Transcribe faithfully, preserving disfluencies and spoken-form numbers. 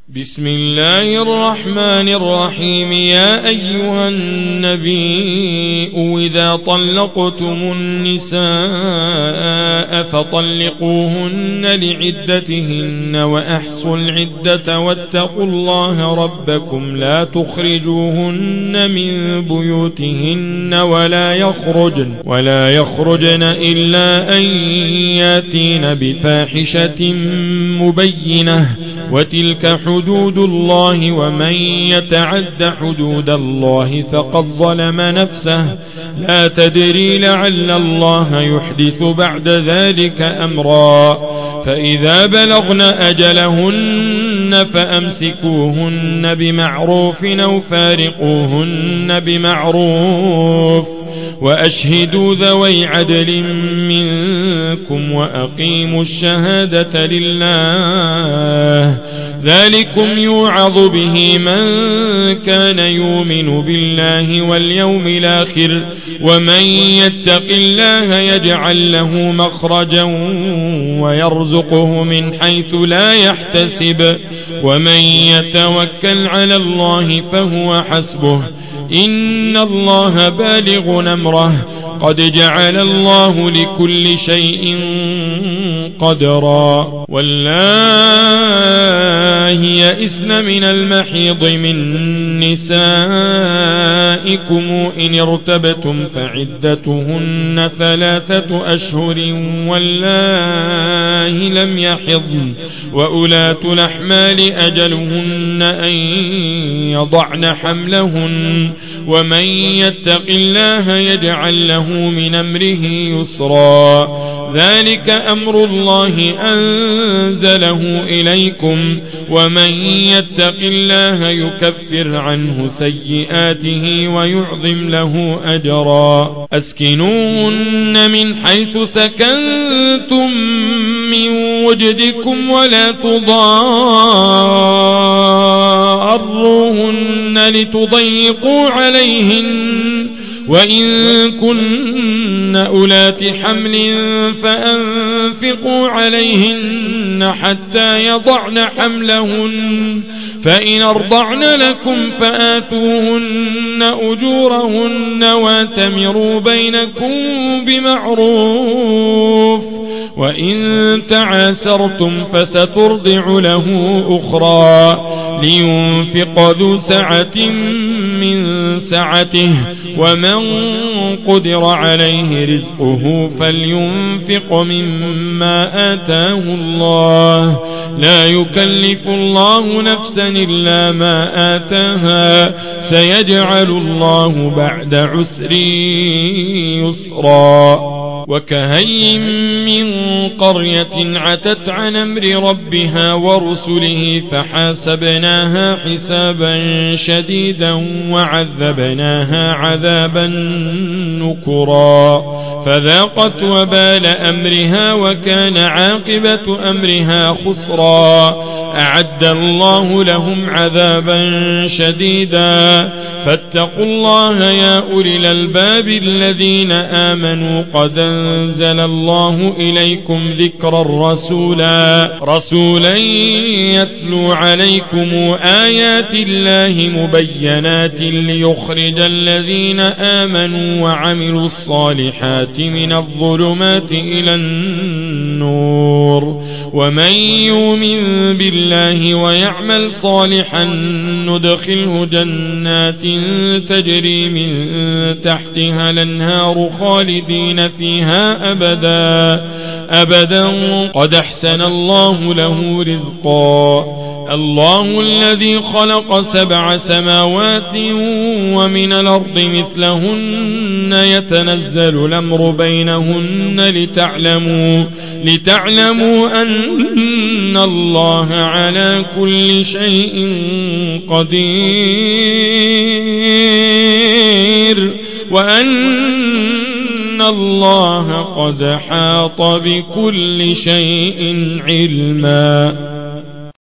بسم الله الرحمن الرحيم. يا أيها النبي إذا طلقتم النساء فطلقوهن لعدتهن وأحصوا العدة واتقوا الله ربكم لا تخرجوهن من بيوتهن ولا يخرجن ولا يخرجن إلا أن ياتين بفاحشة مبينة وتلك حدود الله ومن يتعد حدود الله فقد ظلم نفسه لا تدري لعل الله يحدث بعد ذلك أمرا. فإذا بلغن أجلهن فأمسكوهن بمعروف أو فارقوهن بمعروف وأشهدوا ذوي عدل منكم وأقيموا الشهادة لله ذلكم يوعظ به من كان يؤمن بالله واليوم الآخر ومن يتق الله يجعل له مخرجا ويرزقه من حيث لا يحتسب ومن يتوكل على الله فهو حسبه إن الله بالغ أمره قد جعل الله لكل شيء قدرا. واللائي يئسن من المحيض من نسائكم إن ارتبتم فعدتهن ثلاثة أشهر واللائي لم يحضن وأولاة الأحمال أجلهن أن يضعن حملهن ومن يتق الله يجعل له من أمره يسرا. ذلك أمر الله أنزله إليكم ومن يتق الله يكفر عنه سيئاته ويعظم له أجرا. أسكنوهن من حيث سكنتم من وجدكم ولا تضاروهن لتضيقوا عليهن وإن كن أولات حمل فأنفقوا عليهن حتى يضعن حملهن فإن أرضعن لكم فآتوهن أجورهن واتمروا بينكم بمعروف وإن تعاسرتم فسترضع له أخرى لينفق ذو سعة من سعته ومن قدر عليه رزقه فلينفق مما آتاه الله لا يكلف الله نفسا إلا ما آتاها سيجعل الله بعد عسر يسرا. وكهين من قرية عتت عن أمر ربها ورسله فحاسبناها حسابا شديدا وعذبناها عذابا نكرا فذاقت وبال أمرها وكان عاقبة أمرها خسرا. أعد الله لهم عذابا شديدا فاتقوا الله يا أولي الألباب الذين آمنوا قد أنزل الله إليكم ذكرا رسولا رسولا يتلو عليكم آيات الله مبينات ليخرج الذين آمنوا وعملوا الصالحات من الظلمات إلى النور ومن يؤمن بالله ويعمل صالحا ندخله جنات تجري من تحتها الأنهار خالدين فيها أبدا أبدا قد أحسن الله له رزقا. الله الذي خلق سبع سماوات ومن الأرض مثلهن يتنزل الأمر بينهن لتعلموا لتعلموا أن الله على كل شيء قدير وأن الله قد حاط بكل شيء علما.